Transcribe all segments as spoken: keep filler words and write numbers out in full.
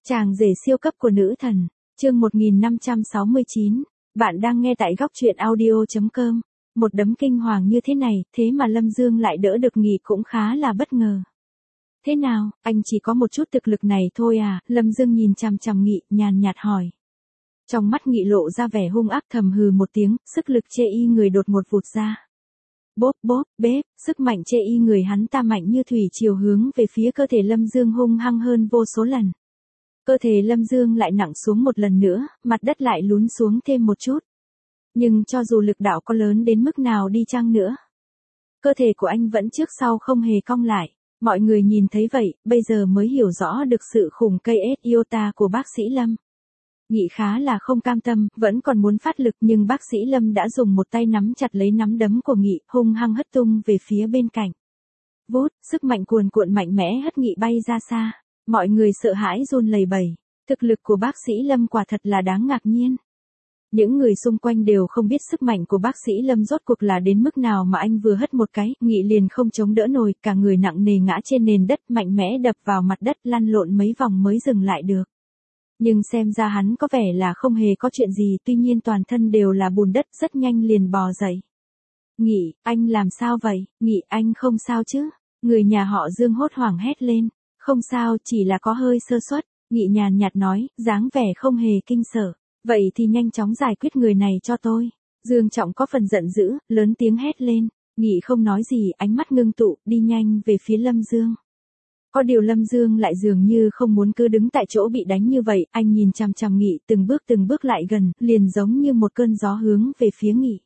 Chàng rể siêu cấp của nữ thần, chương một nghìn năm trăm sáu mươi chín, bạn đang nghe tại góc truyện audio chấm com. Một đấm kinh hoàng như thế này, thế mà Lâm Dương lại đỡ được Nghị cũng khá là bất ngờ. Thế nào, anh chỉ có một chút thực lực này thôi à? Lâm Dương nhìn chằm chằm Nghị, nhàn nhạt hỏi. Trong mắt Nghị lộ ra vẻ hung ác, thầm hừ một tiếng, sức lực chê y người đột một vụt ra. Bốp bốp, bếp, sức mạnh chê y người hắn ta mạnh như thủy triều hướng về phía cơ thể Lâm Dương hung hăng hơn vô số lần. Cơ thể Lâm Dương lại nặng xuống một lần nữa, mặt đất lại lún xuống thêm một chút. Nhưng cho dù lực đạo có lớn đến mức nào đi chăng nữa, cơ thể của anh vẫn trước sau không hề cong lại. Mọi người nhìn thấy vậy, bây giờ mới hiểu rõ được sự khủng cây ét iota của bác sĩ Lâm. Nghị khá là không cam tâm, vẫn còn muốn phát lực, nhưng bác sĩ Lâm đã dùng một tay nắm chặt lấy nắm đấm của Nghị, hung hăng hất tung về phía bên cạnh. Vút, sức mạnh cuồn cuộn mạnh mẽ hất Nghị bay ra xa. Mọi người sợ hãi run lẩy bẩy. Thực lực của bác sĩ Lâm quả thật là đáng ngạc nhiên. Những người xung quanh đều không biết sức mạnh của bác sĩ Lâm rốt cuộc là đến mức nào, mà anh vừa hất một cái, Nghị liền không chống đỡ nổi, cả người nặng nề ngã trên nền đất, mạnh mẽ đập vào mặt đất, lăn lộn mấy vòng mới dừng lại được. Nhưng xem ra hắn có vẻ là không hề có chuyện gì, tuy nhiên toàn thân đều là bùn đất, rất nhanh liền bò dậy. Nghị, anh làm sao vậy? Nghị, anh không sao chứ? Người nhà họ Dương hốt hoảng hét lên. Không sao, chỉ là có hơi sơ suất, Nghị nhàn nhạt nói, dáng vẻ không hề kinh sợ. Vậy thì nhanh chóng giải quyết người này cho tôi. Dương Trọng có phần giận dữ, lớn tiếng hét lên. Nghị không nói gì, ánh mắt ngưng tụ, đi nhanh về phía Lâm Dương. Có điều Lâm Dương lại dường như không muốn cứ đứng tại chỗ bị đánh như vậy, anh nhìn chằm chằm Nghị, từng bước từng bước lại gần, liền giống như một cơn gió hướng về phía Nghị.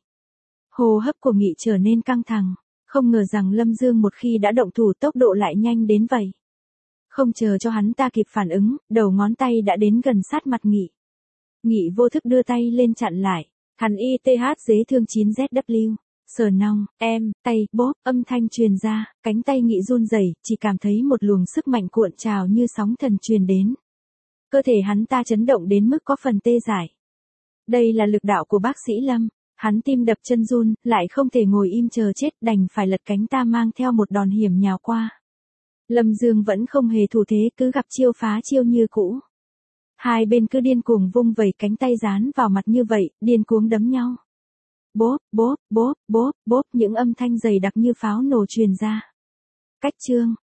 Hô hấp của Nghị trở nên căng thẳng, không ngờ rằng Lâm Dương một khi đã động thủ tốc độ lại nhanh đến vậy. Không chờ cho hắn ta kịp phản ứng, đầu ngón tay đã đến gần sát mặt Nghị. Nghị vô thức đưa tay lên chặn lại, hắn i tê hát dế thương chín dét vê kép, sờ nong, em, tay, bốp, âm thanh truyền ra, cánh tay Nghị run rẩy, chỉ cảm thấy một luồng sức mạnh cuộn trào như sóng thần truyền đến. Cơ thể hắn ta chấn động đến mức có phần tê dại. Đây là lực đạo của bác sĩ Lâm, hắn tim đập chân run, lại không thể ngồi im chờ chết, đành phải lật cánh ta mang theo một đòn hiểm nhào qua. Lâm Dương vẫn không hề thủ thế, cứ gặp chiêu phá chiêu như cũ. Hai bên cứ điên cuồng vung vẩy cánh tay dán vào mặt như vậy, điên cuồng đấm nhau. Bốp, bốp, bốp, bốp, bốp, những âm thanh dày đặc như pháo nổ truyền ra. Cách chương,